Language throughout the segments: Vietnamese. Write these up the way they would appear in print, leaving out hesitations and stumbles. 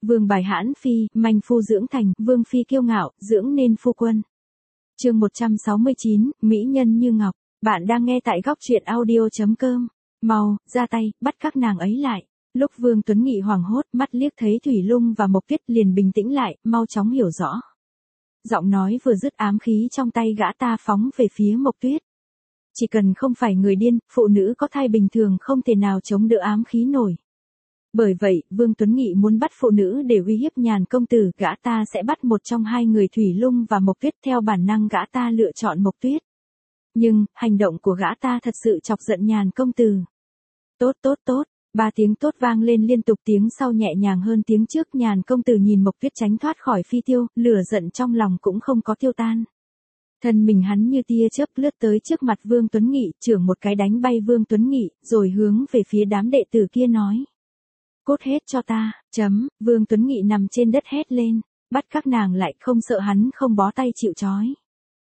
Vương bài hãn phi, manh phu dưỡng thành, vương phi kiêu ngạo, dưỡng nên phu quân. Chương 169, Mỹ nhân như ngọc. Bạn đang nghe tại góc truyện audio.com. Mau, ra tay, bắt các nàng ấy lại. Lúc Vương Tuấn Nghị hoảng hốt, mắt liếc thấy Thủy Lung và Mộc Tuyết liền bình tĩnh lại, mau chóng hiểu rõ. Giọng nói vừa dứt ám khí trong tay gã ta phóng về phía Mộc Tuyết. Chỉ cần không phải người điên, phụ nữ có thai bình thường không thể nào chống đỡ ám khí nổi. Bởi vậy, Vương Tuấn Nghị muốn bắt phụ nữ để uy hiếp Nhàn công tử, gã ta sẽ bắt một trong hai người Thủy Lung và Mộc Tuyết, theo bản năng gã ta lựa chọn Mộc Tuyết. Nhưng, hành động của gã ta thật sự chọc giận Nhàn công tử. Tốt tốt tốt, 3 tiếng tốt vang lên liên tục, tiếng sau nhẹ nhàng hơn tiếng trước. Nhàn công tử nhìn Mộc Tuyết tránh thoát khỏi phi tiêu, lửa giận trong lòng cũng không có tiêu tan. Thân mình hắn như tia chớp lướt tới trước mặt Vương Tuấn Nghị, chưởng một cái đánh bay Vương Tuấn Nghị, rồi hướng về phía đám đệ tử kia nói. Cút hết cho ta, Vương Tuấn Nghị nằm trên đất hét lên, bắt các nàng lại, không sợ hắn không bó tay chịu trói.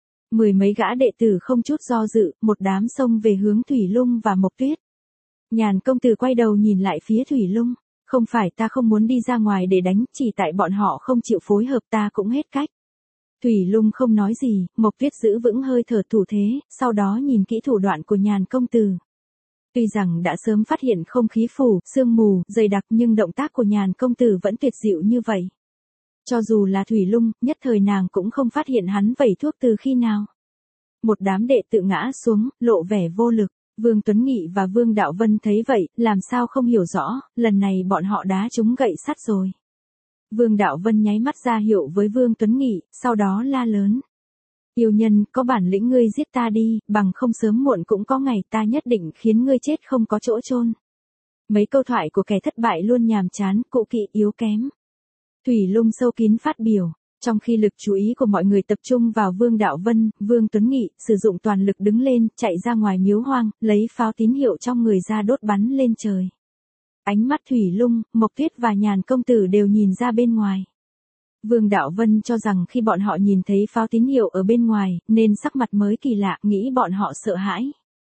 10 mấy gã đệ tử không chút do dự, một đám xông về hướng Thủy Lung và Mộc Tuyết. Nhàn công tử quay đầu nhìn lại phía Thủy Lung, không phải ta không muốn đi ra ngoài để đánh, chỉ tại bọn họ không chịu phối hợp, ta cũng hết cách. Thủy Lung không nói gì, Mộc Tuyết giữ vững hơi thở thủ thế, sau đó nhìn kỹ thủ đoạn của Nhàn công tử. Tuy rằng đã sớm phát hiện không khí phủ, sương mù, dày đặc, nhưng động tác của Nhàn công tử vẫn tuyệt diệu như vậy. Cho dù là Thủy Lung, nhất thời nàng cũng không phát hiện hắn vẩy thuốc từ khi nào. Một đám đệ tự ngã xuống, lộ vẻ vô lực. Vương Tuấn Nghị và Vương Đạo Vân thấy vậy, làm sao không hiểu rõ, lần này bọn họ đá trúng gậy sắt rồi. Vương Đạo Vân nháy mắt ra hiệu với Vương Tuấn Nghị, sau đó la lớn. Yêu nhân, có bản lĩnh ngươi giết ta đi, bằng không sớm muộn cũng có ngày ta nhất định khiến ngươi chết không có chỗ chôn. Mấy câu thoại của kẻ thất bại luôn nhàm chán, cũ kỹ, yếu kém. Thủy Lung sâu kín phát biểu. Trong khi lực chú ý của mọi người tập trung vào Vương Đạo Vân, Vương Tuấn Nghị sử dụng toàn lực đứng lên, chạy ra ngoài miếu hoang, lấy pháo tín hiệu trong người ra đốt bắn lên trời. Ánh mắt Thủy Lung, Mộc Tuyết và Nhàn công tử đều nhìn ra bên ngoài. Vương Đạo Vân cho rằng khi bọn họ nhìn thấy pháo tín hiệu ở bên ngoài, nên sắc mặt mới kỳ lạ, nghĩ bọn họ sợ hãi.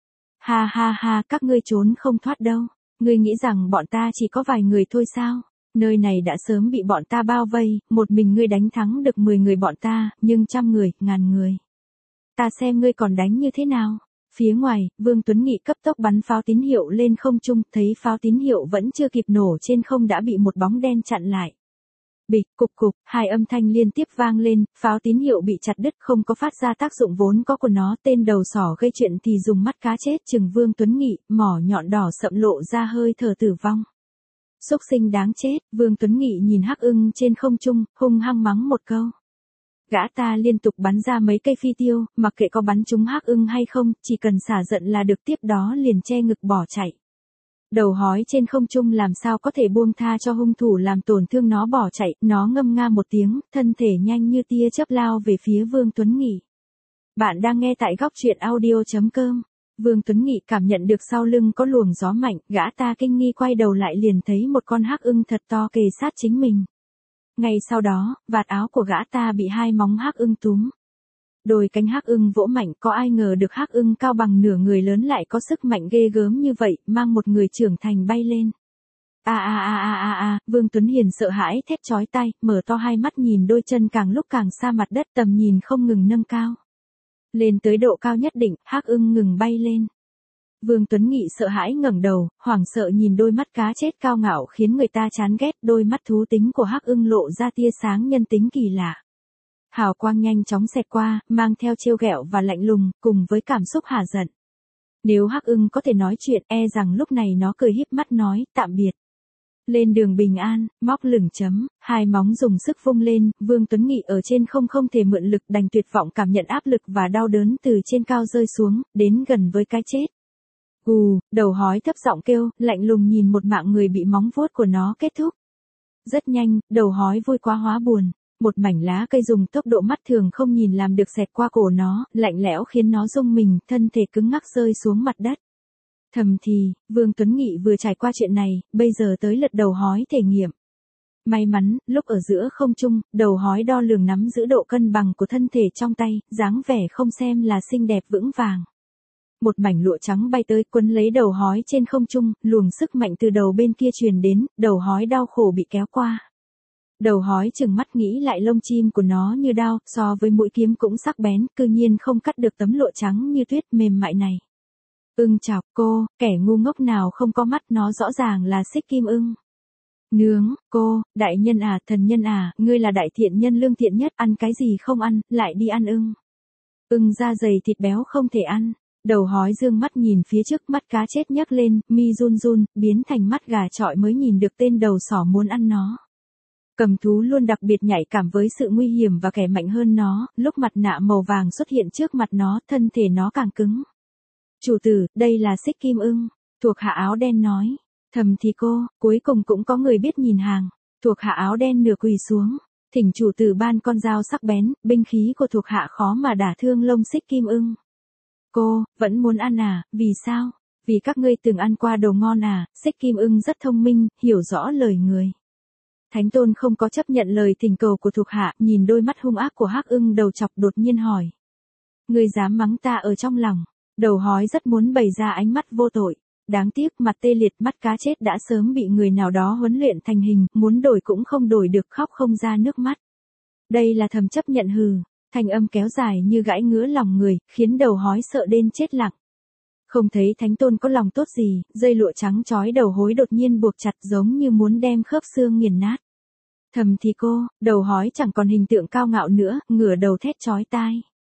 Ha ha ha, các ngươi trốn không thoát đâu. Ngươi nghĩ rằng bọn ta chỉ có vài người thôi sao? Nơi này đã sớm bị bọn ta bao vây, một mình ngươi đánh thắng được 10 người bọn ta, nhưng 100 người, ngàn người. Ta xem ngươi còn đánh như thế nào. Phía ngoài, Vương Tuấn Nghị cấp tốc bắn pháo tín hiệu lên không trung, thấy pháo tín hiệu vẫn chưa kịp nổ trên không đã bị một bóng đen chặn lại. Bịch, cục cục, 2 âm thanh liên tiếp vang lên, pháo tín hiệu bị chặt đứt, không có phát ra tác dụng vốn có của nó. Tên đầu sỏ gây chuyện thì dùng mắt cá chết chừng Vương Tuấn Nghị, mỏ nhọn đỏ sậm lộ ra hơi thở tử vong. Xúc sinh đáng chết, Vương Tuấn Nghị nhìn Hắc Ưng trên không trung, hung hăng mắng một câu. Gã ta liên tục bắn ra mấy cây phi tiêu, mặc kệ có bắn trúng Hắc Ưng hay không, chỉ cần xả giận là được, tiếp đó liền che ngực bỏ chạy. Đầu hói trên không trung làm sao có thể buông tha cho hung thủ làm tổn thương nó bỏ chạy, nó ngâm nga một tiếng, thân thể nhanh như tia chớp lao về phía Vương Tuấn Nghị. Bạn đang nghe tại góc truyện audio.com. Vương Tuấn Nghị cảm nhận được sau lưng có luồng gió mạnh, gã ta kinh nghi quay đầu lại liền thấy một con hắc ưng thật to kề sát chính mình. Ngay sau đó, vạt áo của gã ta bị 2 móng hắc ưng túm. Đôi cánh hắc ưng vỗ mạnh, có ai ngờ được hắc ưng cao bằng nửa người lớn lại có sức mạnh ghê gớm như vậy, mang một người trưởng thành bay lên. Vương Tuấn Hiền sợ hãi thét chói tai, mở to hai mắt nhìn đôi chân càng lúc càng xa mặt đất, tầm nhìn không ngừng nâng cao. Lên tới độ cao nhất định, hắc ưng ngừng bay lên. Vương Tuấn Nghị sợ hãi ngẩng đầu, hoảng sợ nhìn đôi mắt cá chết cao ngạo khiến người ta chán ghét, đôi mắt thú tính của hắc ưng lộ ra tia sáng nhân tính kỳ lạ. Hào quang nhanh chóng xẹt qua, mang theo trêu ghẹo và lạnh lùng, cùng với cảm xúc hả giận. Nếu hắc ưng có thể nói chuyện, e rằng lúc này nó cười híp mắt nói, tạm biệt. Lên đường bình an, móc lửng chấm, 2 móng dùng sức vung lên, Vương Tuấn Nghị ở trên không thể mượn lực, đành tuyệt vọng cảm nhận áp lực và đau đớn từ trên cao rơi xuống, đến gần với cái chết. Đầu hói thấp giọng kêu, lạnh lùng nhìn một mạng người bị móng vuốt của nó kết thúc. Rất nhanh, đầu hói vui quá hóa buồn. Một mảnh lá cây dùng tốc độ mắt thường không nhìn làm được xẹt qua cổ nó, lạnh lẽo khiến nó rung mình, thân thể cứng ngắc rơi xuống mặt đất. Thầm thì, Vương Tuấn Nghị vừa trải qua chuyện này, bây giờ tới lượt đầu hói thể nghiệm. May mắn, lúc ở giữa không trung, đầu hói đo lường nắm giữ độ cân bằng của thân thể trong tay, dáng vẻ không xem là xinh đẹp vững vàng. Một mảnh lụa trắng bay tới quấn lấy đầu hói trên không trung, luồng sức mạnh từ đầu bên kia truyền đến, đầu hói đau khổ bị kéo qua. Đầu hói chừng mắt nghĩ lại lông chim của nó như đao, so với mũi kiếm cũng sắc bén, cư nhiên không cắt được tấm lụa trắng như tuyết mềm mại này. Ưng chọc cô, kẻ ngu ngốc nào không có mắt, nó rõ ràng là xích kim ưng. Nướng, cô, đại nhân à, thần nhân à, ngươi là đại thiện nhân lương thiện nhất, ăn cái gì không ăn, lại đi ăn ưng. Ưng da dày thịt béo không thể ăn. Đầu hói dương mắt nhìn phía trước, mắt cá chết nhấc lên, mi run run, biến thành mắt gà trọi mới nhìn được tên đầu sỏ muốn ăn nó. Cầm thú luôn đặc biệt nhạy cảm với sự nguy hiểm và kẻ mạnh hơn nó, lúc mặt nạ màu vàng xuất hiện trước mặt nó, thân thể nó càng cứng. Chủ tử, đây là xích kim ưng, thuộc hạ áo đen nói. Thầm thì cô, cuối cùng cũng có người biết nhìn hàng. Thuộc hạ áo đen nửa quỳ xuống, thỉnh chủ tử ban con dao sắc bén, binh khí của thuộc hạ khó mà đả thương lông xích kim ưng. Cô, vẫn muốn ăn à, vì sao? Vì các ngươi từng ăn qua đồ ngon à, xích kim ưng rất thông minh, hiểu rõ lời người. Thánh Tôn không có chấp nhận lời thỉnh cầu của thuộc hạ, nhìn đôi mắt hung ác của hắc ưng đầu chọc đột nhiên hỏi. Ngươi dám mắng ta ở trong lòng. Đầu hói rất muốn bày ra ánh mắt vô tội. Đáng tiếc mặt tê liệt, mắt cá chết đã sớm bị người nào đó huấn luyện thành hình, muốn đổi cũng không đổi được, khóc không ra nước mắt. Đây là thầm chấp nhận hừ, thanh âm kéo dài như gãi ngứa lòng người, khiến đầu hói sợ đến chết lặng. Không thấy Thánh Tôn có lòng tốt gì, dây lụa trắng trói đầu hối đột nhiên buộc chặt giống như muốn đem khớp xương nghiền nát. Thầm thì cô, đầu hói chẳng còn hình tượng cao ngạo nữa, ngửa đầu thét chói tai.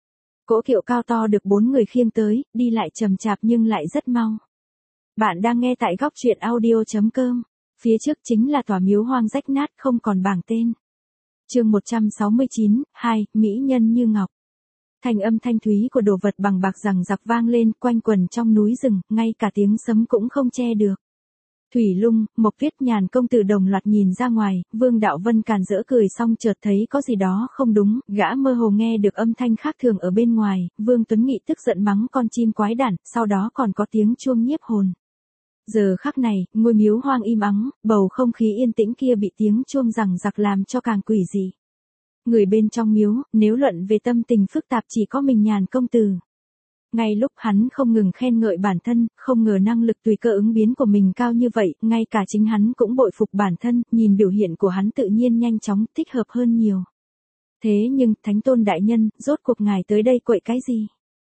Cỗ kiệu cao to được 4 người khiêng tới, đi lại chậm chạp nhưng lại rất mau. Bạn đang nghe tại góc truyện audio.com. Phía trước chính là tòa miếu hoang rách nát không còn bảng tên. Chương 169, 2, mỹ nhân như ngọc. Thanh âm thanh thúy của đồ vật bằng bạc rằng giặc vang lên quanh quần trong núi rừng, ngay cả tiếng sấm cũng không che được. Thủy Lung, Mộc Viết Nhàn công tử đồng loạt nhìn ra ngoài, Vương Đạo Vân càn rỡ cười xong chợt thấy có gì đó không đúng, gã mơ hồ nghe được âm thanh khác thường ở bên ngoài, Vương Tuấn Nghị tức giận mắng con chim quái đản, sau đó còn có tiếng chuông nhiếp hồn. Giờ khắc này, ngôi miếu hoang im ắng, bầu không khí yên tĩnh kia bị tiếng chuông rằng giặc làm cho càng quỷ dị. Người bên trong miếu, nếu luận về tâm tình phức tạp chỉ có mình Nhàn công tử. Ngay lúc hắn không ngừng khen ngợi bản thân, không ngờ năng lực tùy cơ ứng biến của mình cao như vậy, ngay cả chính hắn cũng bội phục bản thân, nhìn biểu hiện của hắn tự nhiên nhanh chóng, thích hợp hơn nhiều. Thế nhưng, Thánh Tôn đại nhân, rốt cuộc ngài tới đây quậy cái gì?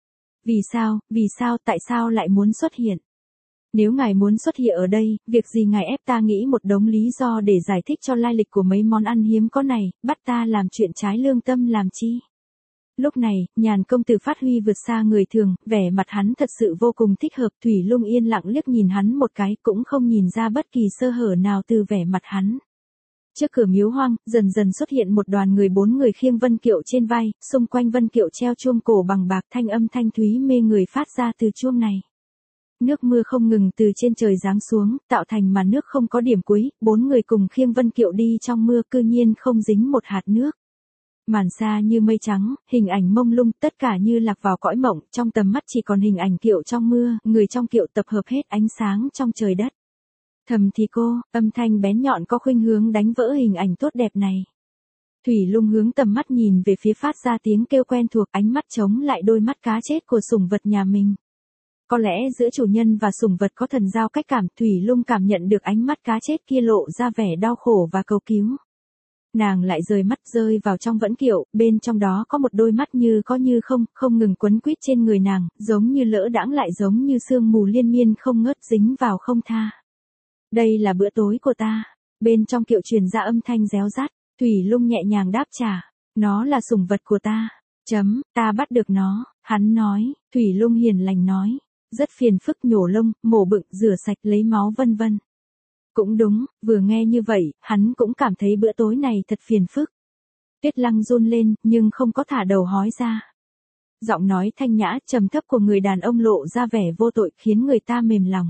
Vì sao, tại sao lại muốn xuất hiện? Nếu ngài muốn xuất hiện ở đây, việc gì ngài ép ta nghĩ một đống lý do để giải thích cho lai lịch của mấy món ăn hiếm có này, bắt ta làm chuyện trái lương tâm làm chi? Lúc này, Nhàn công tử phát huy vượt xa người thường, vẻ mặt hắn thật sự vô cùng thích hợp, Thủy Lung yên lặng liếc nhìn hắn một cái, cũng không nhìn ra bất kỳ sơ hở nào từ vẻ mặt hắn. Trước cửa miếu hoang, dần dần xuất hiện một đoàn người 4 người khiêng vân kiệu trên vai, xung quanh vân kiệu treo chuông cổ bằng bạc, thanh âm thanh thúy mê người phát ra từ chuông này. Nước mưa không ngừng từ trên trời giáng xuống, tạo thành màn nước không có điểm cuối, 4 người cùng khiêng vân kiệu đi trong mưa cư nhiên không dính một hạt nước. Màn xa như mây trắng, hình ảnh mông lung, tất cả như lạc vào cõi mộng, trong tầm mắt chỉ còn hình ảnh kiệu trong mưa, người trong kiệu tập hợp hết ánh sáng trong trời đất. Thầm thì cô, âm thanh bén nhọn có khuynh hướng đánh vỡ hình ảnh tốt đẹp này. Thủy Lung hướng tầm mắt nhìn về phía phát ra tiếng kêu quen thuộc, ánh mắt chống lại đôi mắt cá chết của sủng vật nhà mình. Có lẽ giữa chủ nhân và sủng vật có thần giao cách cảm, Thủy Lung cảm nhận được ánh mắt cá chết kia lộ ra vẻ đau khổ và cầu cứu. Nàng lại rời mắt rơi vào trong vẫn kiệu, bên trong đó có một đôi mắt như có như không, không ngừng quấn quýt trên người nàng, giống như lỡ đãng lại giống như sương mù liên miên không ngớt dính vào không tha. Đây là bữa tối của ta. Bên trong kiệu truyền ra âm thanh réo rắt, Thủy Lung nhẹ nhàng đáp trả, nó là sủng vật của ta. Ta bắt được nó, hắn nói, Thủy Lung hiền lành nói, rất phiền phức nhổ lông, mổ bựng, rửa sạch lấy máu vân vân. Cũng đúng, vừa nghe như vậy, hắn cũng cảm thấy bữa tối này thật phiền phức. Tuyết Lăng run lên, nhưng không có thả đầu hói ra. Giọng nói thanh nhã, trầm thấp của người đàn ông lộ ra vẻ vô tội khiến người ta mềm lòng.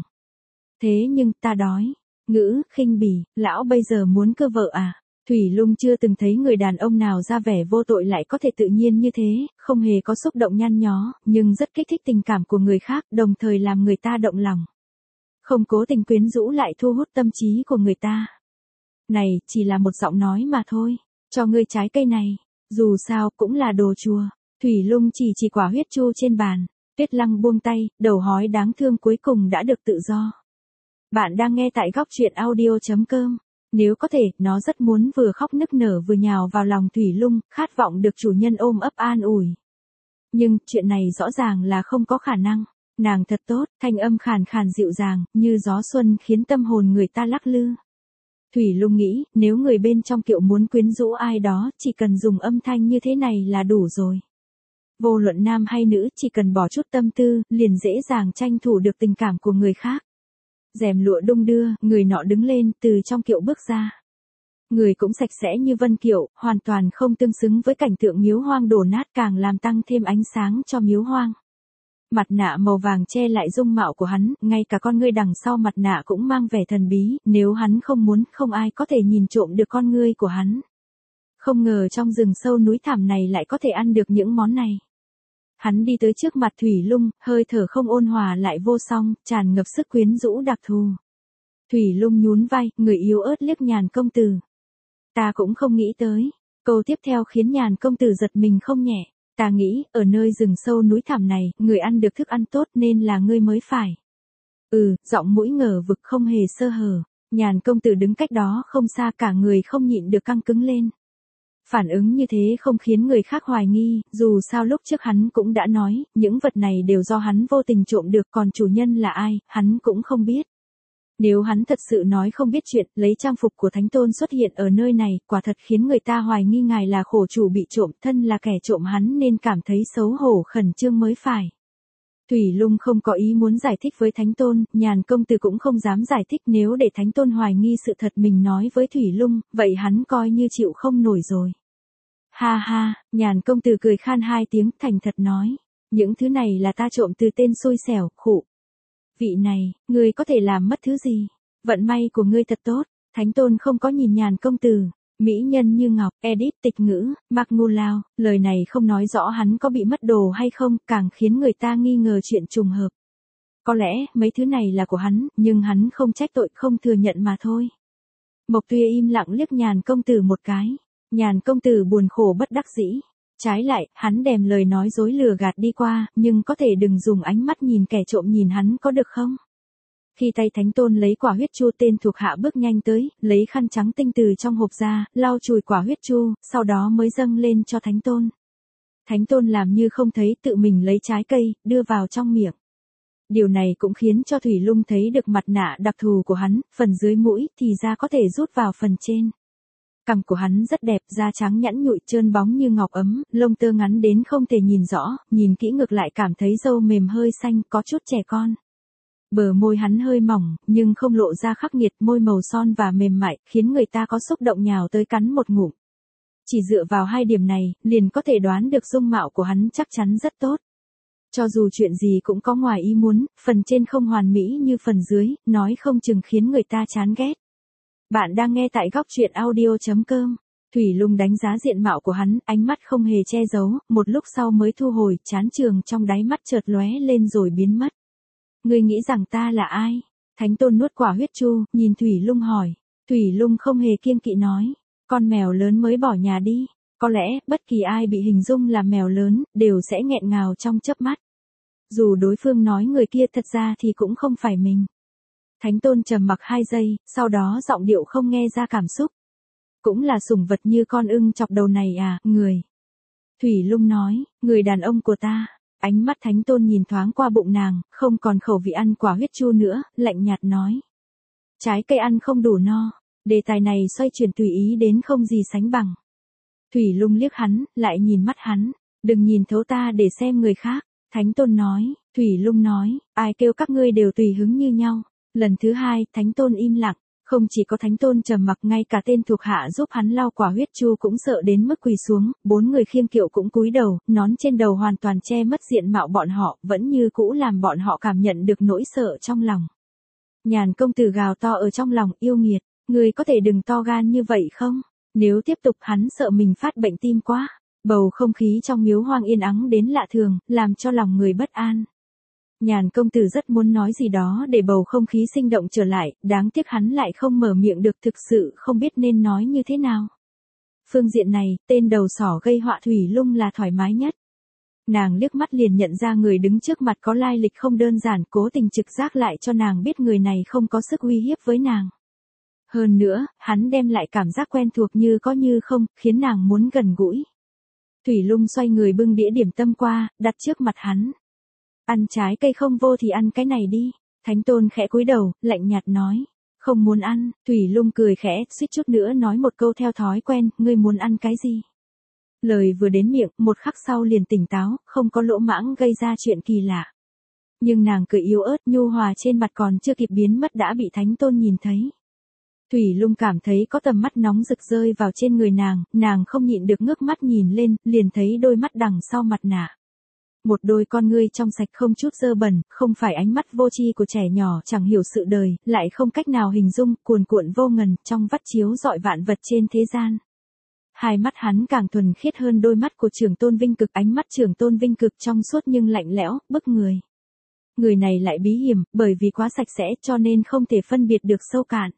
Thế nhưng, ta đói. Ngữ, khinh bỉ, lão bây giờ muốn cơ vợ à? Thủy Lung chưa từng thấy người đàn ông nào ra vẻ vô tội lại có thể tự nhiên như thế, không hề có xúc động nhăn nhó, nhưng rất kích thích tình cảm của người khác, đồng thời làm người ta động lòng. Không cố tình quyến rũ lại thu hút tâm trí của người ta. Này, chỉ là một giọng nói mà thôi, cho ngươi trái cây này, dù sao cũng là đồ chùa. Thủy Lung chỉ quả huyết chu trên bàn, Tuyết Lăng buông tay, đầu hói đáng thương cuối cùng đã được tự do. Bạn đang nghe tại góc truyện audio.com. Nếu có thể, nó rất muốn vừa khóc nức nở vừa nhào vào lòng Thủy Lung, khát vọng được chủ nhân ôm ấp an ủi. Nhưng, chuyện này rõ ràng là không có khả năng. Nàng thật tốt, thanh âm khàn khàn dịu dàng, như gió xuân khiến tâm hồn người ta lắc lư. Thủy Lung nghĩ, nếu người bên trong kiệu muốn quyến rũ ai đó, chỉ cần dùng âm thanh như thế này là đủ rồi. Vô luận nam hay nữ, chỉ cần bỏ chút tâm tư, liền dễ dàng tranh thủ được tình cảm của người khác. Rèm lụa đung đưa, người nọ đứng lên, từ trong kiệu bước ra. Người cũng sạch sẽ như vân kiệu, hoàn toàn không tương xứng với cảnh tượng miếu hoang đổ nát, càng làm tăng thêm ánh sáng cho miếu hoang. Mặt nạ màu vàng che lại dung mạo của hắn, ngay cả con ngươi đằng sau mặt nạ cũng mang vẻ thần bí, nếu hắn không muốn, không ai có thể nhìn trộm được con ngươi của hắn. Không ngờ trong rừng sâu núi thẳm này lại có thể ăn được những món này. Hắn đi tới trước mặt Thủy Lung, hơi thở không ôn hòa lại vô song, tràn ngập sức quyến rũ đặc thù. Thủy Lung nhún vai, người yếu ớt liếc Nhàn công tử. Ta cũng không nghĩ tới. Câu tiếp theo khiến Nhàn công tử giật mình không nhẹ. Ta nghĩ, ở nơi rừng sâu núi thẳm này, người ăn được thức ăn tốt nên là ngươi mới phải. Giọng mũi ngờ vực không hề sơ hở. Nhàn công tử đứng cách đó không xa, cả người không nhịn được căng cứng lên. Phản ứng như thế không khiến người khác hoài nghi, dù sao lúc trước hắn cũng đã nói, những vật này đều do hắn vô tình trộm được, còn chủ nhân là ai, hắn cũng không biết. Nếu hắn thật sự nói không biết chuyện, lấy trang phục của Thánh Tôn xuất hiện ở nơi này, quả thật khiến người ta hoài nghi ngài là khổ chủ bị trộm, thân là kẻ trộm hắn nên cảm thấy xấu hổ khẩn trương mới phải. Thủy Lung không có ý muốn giải thích với Thánh Tôn, Nhàn công tử cũng không dám giải thích, nếu để Thánh Tôn hoài nghi sự thật mình nói với Thủy Lung, vậy hắn coi như chịu không nổi rồi. Ha ha, Nhàn công tử cười khan hai tiếng, thành thật nói, những thứ này là ta trộm từ tên xui xẻo, khụ. Vị này, ngươi có thể làm mất thứ gì? Vận may của ngươi thật tốt. Thánh Tôn không có nhìn Nhàn công tử. Mỹ nhân như ngọc, edit tịch ngữ, Mạc Ngô Lao, lời này không nói rõ hắn có bị mất đồ hay không, càng khiến người ta nghi ngờ chuyện trùng hợp. Có lẽ, mấy thứ này là của hắn, nhưng hắn không trách tội, không thừa nhận mà thôi. Mộc Tuyê im lặng liếc Nhàn công tử một cái. Nhàn công tử buồn khổ bất đắc dĩ. Trái lại, hắn đèm lời nói dối lừa gạt đi qua, nhưng có thể đừng dùng ánh mắt nhìn kẻ trộm nhìn hắn có được không? Khi tay Thánh Tôn lấy quả huyết chu, tên thuộc hạ bước nhanh tới, lấy khăn trắng tinh từ trong hộp ra, lau chùi quả huyết chu, sau đó mới dâng lên cho Thánh Tôn. Thánh Tôn làm như không thấy, tự mình lấy trái cây, đưa vào trong miệng. Điều này cũng khiến cho Thủy Lung thấy được mặt nạ đặc thù của hắn, phần dưới mũi thì da có thể rút vào phần trên. Cằm của hắn rất đẹp, da trắng nhẵn nhụi trơn bóng như ngọc ấm, lông tơ ngắn đến không thể nhìn rõ, nhìn kỹ ngược lại cảm thấy râu mềm hơi xanh, có chút trẻ con. Bờ môi hắn hơi mỏng, nhưng không lộ ra khắc nghiệt, môi màu son và mềm mại, khiến người ta có xúc động nhào tới cắn một ngụm. Chỉ dựa vào hai điểm này, liền có thể đoán được dung mạo của hắn chắc chắn rất tốt. Cho dù chuyện gì cũng có ngoài ý muốn, phần trên không hoàn mỹ như phần dưới, nói không chừng khiến người ta chán ghét. Bạn đang nghe tại góc truyện audio.com. Thủy Lung đánh giá diện mạo của hắn, ánh mắt không hề che giấu, một lúc sau mới thu hồi, chán trường trong đáy mắt chợt lóe lên rồi biến mất. Ngươi nghĩ rằng ta là ai? Thánh Tôn nuốt quả huyết chu, nhìn Thủy Lung hỏi. Thủy Lung không hề kiêng kỵ nói, con mèo lớn mới bỏ nhà đi. Có lẽ, bất kỳ ai bị hình dung là mèo lớn, đều sẽ nghẹn ngào trong chớp mắt. Dù đối phương nói người kia thật ra thì cũng không phải mình. Thánh Tôn trầm mặc 2 giây, sau đó giọng điệu không nghe ra cảm xúc. Cũng là sủng vật như con ưng chọc đầu này à, người. Thủy Lung nói, người đàn ông của ta. Ánh mắt Thánh Tôn nhìn thoáng qua bụng nàng, không còn khẩu vị ăn quả huyết chu nữa, lạnh nhạt nói. Trái cây ăn không đủ no, đề tài này xoay chuyển tùy ý đến không gì sánh bằng. Thủy Lung liếc hắn, lại nhìn mắt hắn, đừng nhìn thấu ta để xem người khác. Thánh Tôn nói, Thủy Lung nói, ai kêu các ngươi đều tùy hứng như nhau. Lần thứ 2, Thánh Tôn im lặng, không chỉ có Thánh Tôn trầm mặc, ngay cả tên thuộc hạ giúp hắn lau quả huyết chu cũng sợ đến mức quỳ xuống, 4 người khiêng kiệu cũng cúi đầu, nón trên đầu hoàn toàn che mất diện mạo bọn họ, vẫn như cũ làm bọn họ cảm nhận được nỗi sợ trong lòng. Nhàn công tử gào to ở trong lòng, yêu nghiệt, người có thể đừng to gan như vậy không? Nếu tiếp tục hắn sợ mình phát bệnh tim quá. Bầu không khí trong miếu hoang yên ắng đến lạ thường, làm cho lòng người bất an. Nhàn công tử rất muốn nói gì đó để bầu không khí sinh động trở lại, đáng tiếc hắn lại không mở miệng được, thực sự không biết nên nói như thế nào. Phương diện này, tên đầu sỏ gây họa Thủy Lung là thoải mái nhất. Nàng liếc mắt liền nhận ra người đứng trước mặt có lai lịch không đơn giản, cố tình trực giác lại cho nàng biết người này không có sức uy hiếp với nàng. Hơn nữa, hắn đem lại cảm giác quen thuộc như có như không, khiến nàng muốn gần gũi. Thủy Lung xoay người bưng đĩa điểm tâm qua, đặt trước mặt hắn. Ăn trái cây không vô thì ăn cái này đi. Thánh Tôn khẽ cúi đầu, lạnh nhạt nói. Không muốn ăn, Thủy Lung cười khẽ, suýt chút nữa nói một câu theo thói quen, ngươi muốn ăn cái gì? Lời vừa đến miệng, một khắc sau liền tỉnh táo, không có lỗ mãng gây ra chuyện kỳ lạ. Nhưng nàng cười yếu ớt nhu hòa trên mặt còn chưa kịp biến mất đã bị Thánh Tôn nhìn thấy. Thủy Lung cảm thấy có tầm mắt nóng rực rơi vào trên người nàng không nhịn được ngước mắt nhìn lên, liền thấy đôi mắt đằng sau mặt nạ. Một đôi con ngươi trong sạch không chút dơ bẩn, không phải ánh mắt vô tri của trẻ nhỏ chẳng hiểu sự đời, lại không cách nào hình dung, cuồn cuộn vô ngần, trong vắt chiếu dọi vạn vật trên thế gian. Hai mắt hắn càng thuần khiết hơn đôi mắt của Trưởng Tôn Vinh Cực, ánh mắt Trưởng Tôn Vinh Cực trong suốt nhưng lạnh lẽo, bức người. Người này lại bí hiểm, bởi vì quá sạch sẽ cho nên không thể phân biệt được sâu cạn.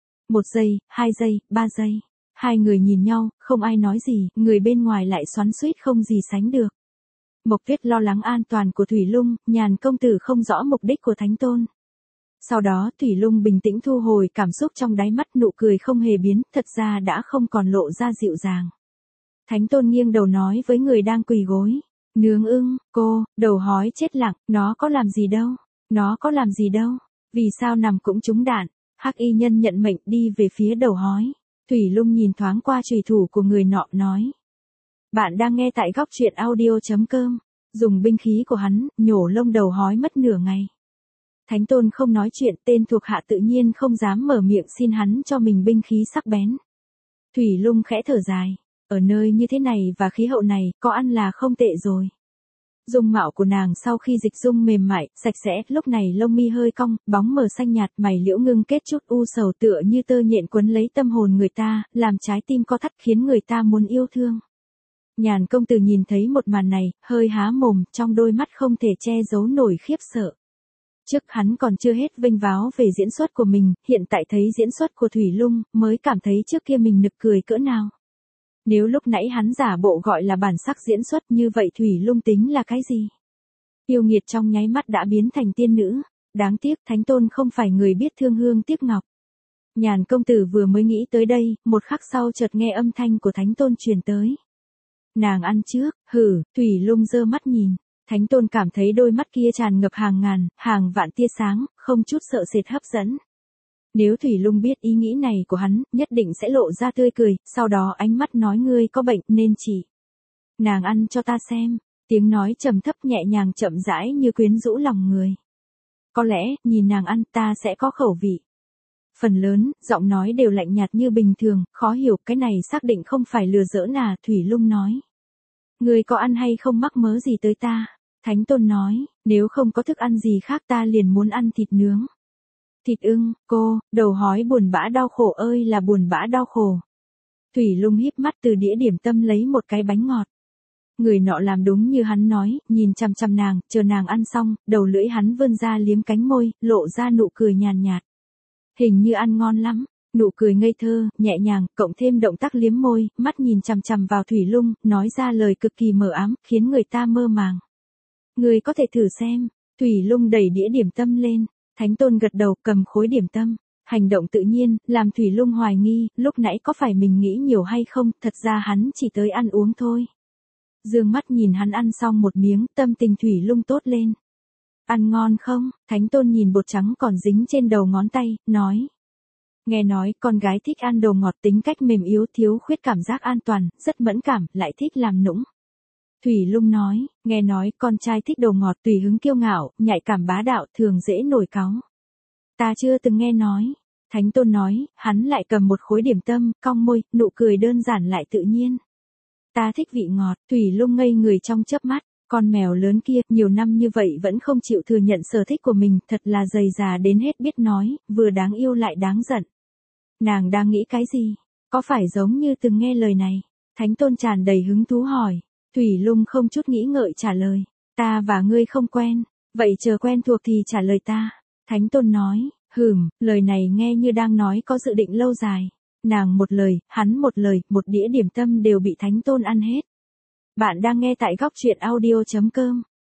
1 giây, 2 giây, 3 giây. Hai người nhìn nhau, không ai nói gì, người bên ngoài lại xoắn xuýt không gì sánh được. Mộc Tuyết lo lắng an toàn của Thủy Lung, Nhàn công tử không rõ mục đích của Thánh Tôn. Sau đó Thủy Lung bình tĩnh thu hồi cảm xúc trong đáy mắt, nụ cười không hề biến, thật ra đã không còn lộ ra dịu dàng. Thánh Tôn nghiêng đầu nói với người đang quỳ gối. Nướng ưng, cô, đầu hói chết lặng, nó có làm gì đâu, nó có làm gì đâu, vì sao nằm cũng trúng đạn. Hắc y nhân nhận mệnh đi về phía đầu hói. Thủy Lung nhìn thoáng qua chùy thủ của người nọ nói. Bạn đang nghe tại góc truyện audio.com. Dùng binh khí của hắn, nhổ lông đầu hói mất nửa ngày. Thánh Tôn không nói chuyện, tên thuộc hạ tự nhiên không dám mở miệng xin hắn cho mình binh khí sắc bén. Thủy Lung khẽ thở dài. Ở nơi như thế này và khí hậu này, có ăn là không tệ rồi. Dung mạo của nàng sau khi dịch dung mềm mại, sạch sẽ, lúc này lông mi hơi cong, bóng mờ xanh nhạt, mày liễu ngưng kết chút u sầu tựa như tơ nhện quấn lấy tâm hồn người ta, làm trái tim co thắt khiến người ta muốn yêu thương. Nhàn công tử nhìn thấy một màn này, hơi há mồm, trong đôi mắt không thể che giấu nổi khiếp sợ. Trước hắn còn chưa hết vênh váo về diễn xuất của mình, hiện tại thấy diễn xuất của Thủy Lung, mới cảm thấy trước kia mình nực cười cỡ nào. Nếu lúc nãy hắn giả bộ gọi là bản sắc diễn xuất như vậy Thủy Lung tính là cái gì? Yêu nghiệt trong nháy mắt đã biến thành tiên nữ, đáng tiếc Thánh Tôn không phải người biết thương hương tiếc ngọc. Nhàn công tử vừa mới nghĩ tới đây, một khắc sau chợt nghe âm thanh của Thánh Tôn truyền tới. Nàng ăn trước, hử, Thủy Lung giơ mắt nhìn, Thánh Tôn cảm thấy đôi mắt kia tràn ngập hàng ngàn, hàng vạn tia sáng, không chút sợ sệt hấp dẫn. Nếu Thủy Lung biết ý nghĩ này của hắn, nhất định sẽ lộ ra tươi cười, sau đó ánh mắt nói ngươi có bệnh nên chỉ. Nàng ăn cho ta xem, tiếng nói trầm thấp nhẹ nhàng chậm rãi như quyến rũ lòng người. Có lẽ, nhìn nàng ăn ta sẽ có khẩu vị. Phần lớn, giọng nói đều lạnh nhạt như bình thường, khó hiểu, cái này xác định không phải lừa giỡn à, Thủy Lung nói. Ngươi có ăn hay không mắc mớ gì tới ta? Thánh Tôn nói, nếu không có thức ăn gì khác ta liền muốn ăn thịt nướng. Thịt ưng, cô, đầu hói buồn bã đau khổ ơi là buồn bã đau khổ. Thủy Lung híp mắt từ đĩa điểm tâm lấy một cái bánh ngọt. Người nọ làm đúng như hắn nói, nhìn chằm chằm nàng, chờ nàng ăn xong, đầu lưỡi hắn vươn ra liếm cánh môi, lộ ra nụ cười nhàn nhạt. Hình như ăn ngon lắm, nụ cười ngây thơ, nhẹ nhàng, cộng thêm động tác liếm môi, mắt nhìn chằm chằm vào Thủy Lung, nói ra lời cực kỳ mờ ám, khiến người ta mơ màng. Người có thể thử xem. Thủy Lung đẩy đĩa điểm tâm lên. Thánh Tôn gật đầu cầm khối điểm tâm. Hành động tự nhiên, làm Thủy Lung hoài nghi, lúc nãy có phải mình nghĩ nhiều hay không, thật ra hắn chỉ tới ăn uống thôi. Dương mắt nhìn hắn ăn xong một miếng, tâm tình Thủy Lung tốt lên. Ăn ngon không? Thánh Tôn nhìn bột trắng còn dính trên đầu ngón tay, nói. Nghe nói, con gái thích ăn đồ ngọt, tính cách mềm yếu, thiếu khuyết cảm giác an toàn, rất mẫn cảm, lại thích làm nũng. Thủy Lung nói, nghe nói, con trai thích đồ ngọt, tùy hứng kiêu ngạo, nhạy cảm bá đạo, thường dễ nổi cáu. Ta chưa từng nghe nói. Thánh Tôn nói, hắn lại cầm một khối điểm tâm, cong môi, nụ cười đơn giản lại tự nhiên. Ta thích vị ngọt, Thủy Lung ngây người trong chớp mắt. Con mèo lớn kia, nhiều năm như vậy vẫn không chịu thừa nhận sở thích của mình, thật là dày già đến hết biết nói, vừa đáng yêu lại đáng giận. Nàng đang nghĩ cái gì? Có phải giống như từng nghe lời này? Thánh Tôn tràn đầy hứng thú hỏi. Thủy Lung không chút nghĩ ngợi trả lời. Ta và ngươi không quen, vậy chờ quen thuộc thì trả lời ta. Thánh Tôn nói, lời này nghe như đang nói có dự định lâu dài. Nàng một lời, hắn một lời, một đĩa điểm tâm đều bị Thánh Tôn ăn hết. Bạn đang nghe tại góc truyện audio.com.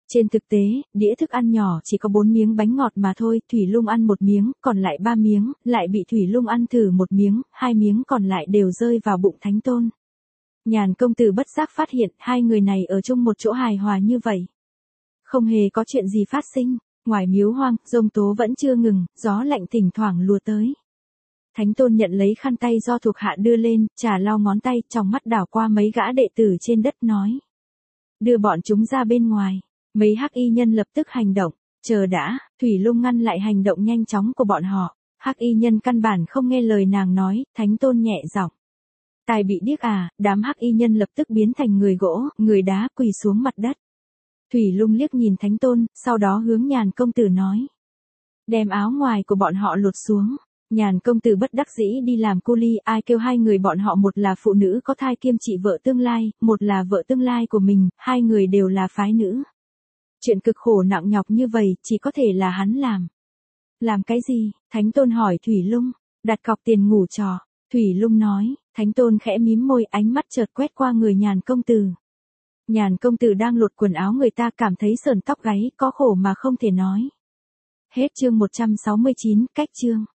Trên thực tế, đĩa thức ăn nhỏ chỉ có 4 miếng bánh ngọt mà thôi, Thủy Lung ăn 1 miếng, còn lại 3 miếng, lại bị Thủy Lung ăn thử 1 miếng, 2 miếng còn lại đều rơi vào bụng Thánh Tôn. Nhàn công tử bất giác phát hiện hai người này ở chung một chỗ hài hòa như vậy. Không hề có chuyện gì phát sinh, ngoài miếu hoang, giông tố vẫn chưa ngừng, gió lạnh thỉnh thoảng lùa tới. Thánh Tôn nhận lấy khăn tay do thuộc hạ đưa lên, trà lau ngón tay, trong mắt đảo qua mấy gã đệ tử trên đất nói. Đưa bọn chúng ra bên ngoài. Mấy hắc y nhân lập tức hành động, chờ đã, Thủy Lung ngăn lại hành động nhanh chóng của bọn họ. Hắc y nhân căn bản không nghe lời nàng nói, Thánh Tôn nhẹ giọng. Tài bị điếc à, đám hắc y nhân lập tức biến thành người gỗ, người đá quỳ xuống mặt đất. Thủy Lung liếc nhìn Thánh Tôn, sau đó hướng Nhàn công tử nói. Đem áo ngoài của bọn họ lột xuống. Nhàn công tử bất đắc dĩ đi làm cu li, ai kêu hai người bọn họ một là phụ nữ có thai kiêm trị vợ tương lai, một là vợ tương lai của mình, hai người đều là phái nữ. Chuyện cực khổ nặng nhọc như vậy chỉ có thể là hắn làm. Làm cái gì? Thánh Tôn hỏi Thủy Lung. Đặt cọc tiền ngủ trò. Thủy Lung nói. Thánh Tôn khẽ mím môi, ánh mắt chợt quét qua người Nhàn công tử. Nhàn công tử đang lột quần áo người ta cảm thấy sởn tóc gáy, có khổ mà không thể nói. Hết chương 169, cách chương.